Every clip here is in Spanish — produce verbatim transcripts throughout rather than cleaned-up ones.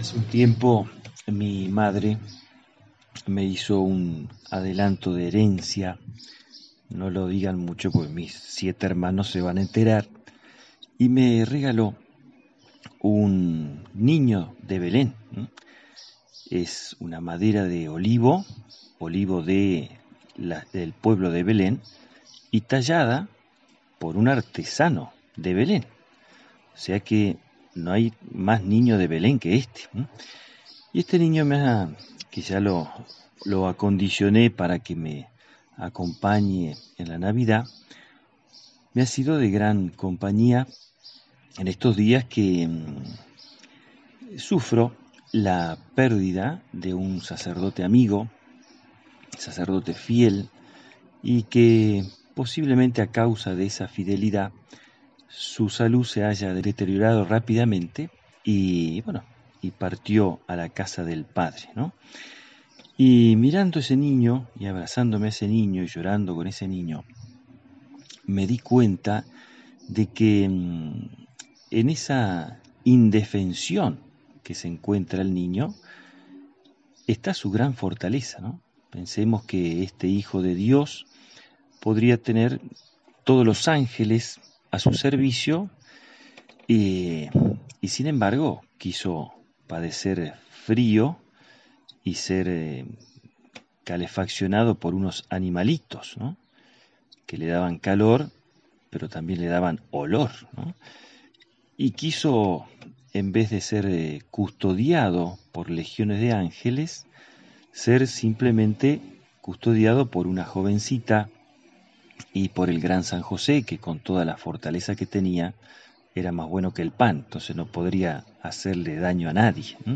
Hace un tiempo mi madre me hizo un adelanto de herencia. No lo digan mucho porque mis siete hermanos se van a enterar. Y me regaló un niño de Belén. ¿m? Es una madera de olivo, olivo de la- del pueblo de Belén, y tallada por un artesano de Belén. O sea que no hay más niño de Belén que este. ¿m? Y este niño me ha, que ya lo, lo acondicioné para que me acompañe en la Navidad, me ha sido de gran compañía en estos días que mm, sufro la pérdida de un sacerdote amigo, sacerdote fiel, y que posiblemente a causa de esa fidelidad su salud se haya deteriorado rápidamente y bueno, y partió a la casa del Padre, ¿no? Y mirando ese niño y abrazándome a ese niño y llorando con ese niño, me di cuenta de que mm, en esa indefensión que se encuentra el niño está su gran fortaleza, ¿no? Pensemos que este Hijo de Dios podría tener todos los ángeles a su servicio y, y sin embargo quiso padecer frío y ser eh, calefaccionado por unos animalitos, ¿no? Que le daban calor, pero también le daban olor, ¿no? Y quiso, en vez de ser eh, custodiado por legiones de ángeles, ser simplemente custodiado por una jovencita y por el gran San José, que con toda la fortaleza que tenía, era más bueno que el pan, entonces no podría hacerle daño a nadie. ¿m?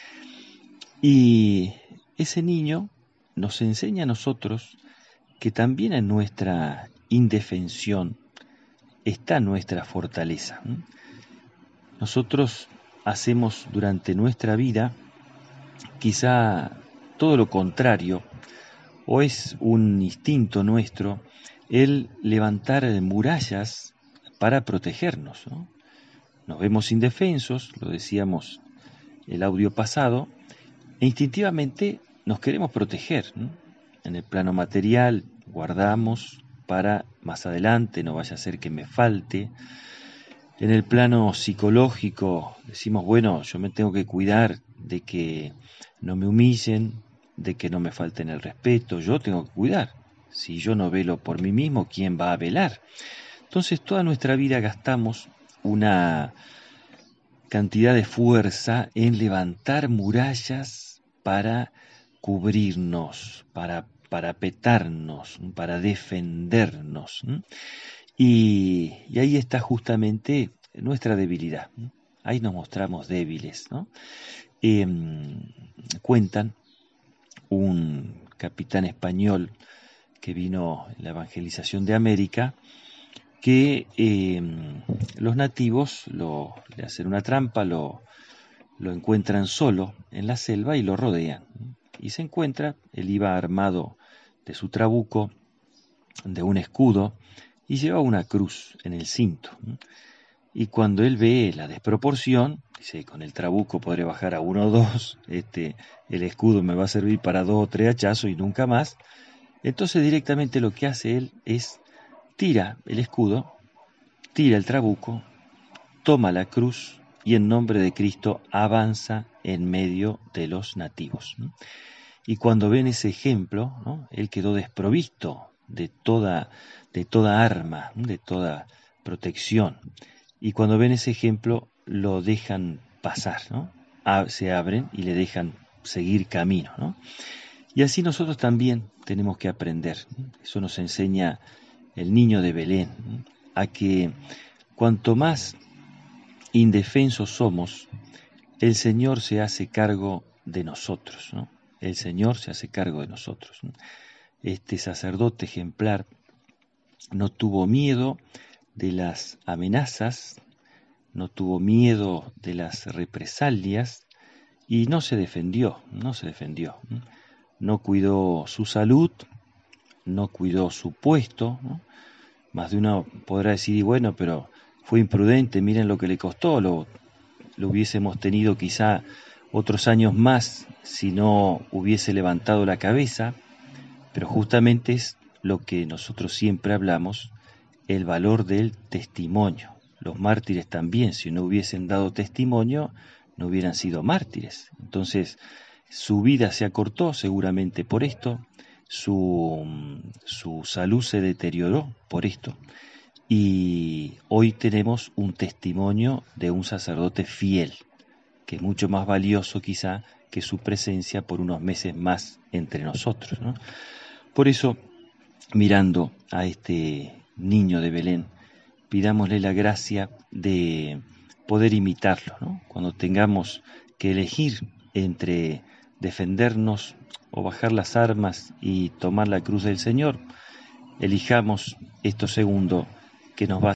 Y ese niño nos enseña a nosotros que también en nuestra indefensión está nuestra fortaleza. ¿m? Nosotros hacemos durante nuestra vida quizá todo lo contrario, o es un instinto nuestro el levantar murallas para protegernos, ¿no? Nos vemos indefensos, lo decíamos el audio pasado, e instintivamente nos queremos proteger, ¿no? En el plano material guardamos para más adelante, no vaya a ser que me falte. En el plano psicológico decimos, bueno, yo me tengo que cuidar de que no me humillen, de que no me falten el respeto, yo tengo que cuidar. Si yo no velo por mí mismo, ¿quién va a velar? Entonces toda nuestra vida gastamos una cantidad de fuerza en levantar murallas para cubrirnos, para parapetarnos, para defendernos. ¿m? Y, y ahí está justamente nuestra debilidad. ¿m? Ahí nos mostramos débiles, ¿no? Em, cuentan un capitán español que vino en la evangelización de América, que eh, los nativos lo, le hacen una trampa, lo, lo encuentran solo en la selva y lo rodean. Y se encuentra, él iba armado de su trabuco, de un escudo, y lleva una cruz en el cinto. Y cuando él ve la desproporción, dice, con el trabuco podré bajar a uno o dos, este, el escudo me va a servir para dos o tres hachazos y nunca más. Entonces directamente lo que hace él es tira el escudo, tira el trabuco, toma la cruz y en nombre de Cristo avanza en medio de los nativos. ¿no? Y cuando ven ese ejemplo, ¿no? Él quedó desprovisto de toda, de toda arma, ¿no? de toda protección. Y cuando ven ese ejemplo, lo dejan pasar, ¿no? A- se abren y le dejan seguir camino, ¿no? Y así nosotros también tenemos que aprender. ¿no? Eso nos enseña el niño de Belén, ¿no? A que cuanto más indefensos somos, el Señor se hace cargo de nosotros, ¿no? El Señor se hace cargo de nosotros. ¿no? Este sacerdote ejemplar no tuvo miedo de las amenazas, no tuvo miedo de las represalias y no se defendió, no se defendió. ¿no? No cuidó su salud, no cuidó su puesto, ¿no? Más de uno podrá decir, y bueno, pero fue imprudente, miren lo que le costó, lo, lo hubiésemos tenido quizá otros años más si no hubiese levantado la cabeza, pero justamente es lo que nosotros siempre hablamos, el valor del testimonio. Los mártires también, si no hubiesen dado testimonio, no hubieran sido mártires. Entonces, su vida se acortó seguramente por esto, su, su salud se deterioró por esto. Y hoy tenemos un testimonio de un sacerdote fiel, que es mucho más valioso quizá que su presencia por unos meses más entre nosotros, ¿no? Por eso, mirando a este niño de Belén, pidámosle la gracia de poder imitarlo, ¿no? Cuando tengamos que elegir entre defendernos o bajar las armas y tomar la cruz del Señor, elijamos esto segundo que nos va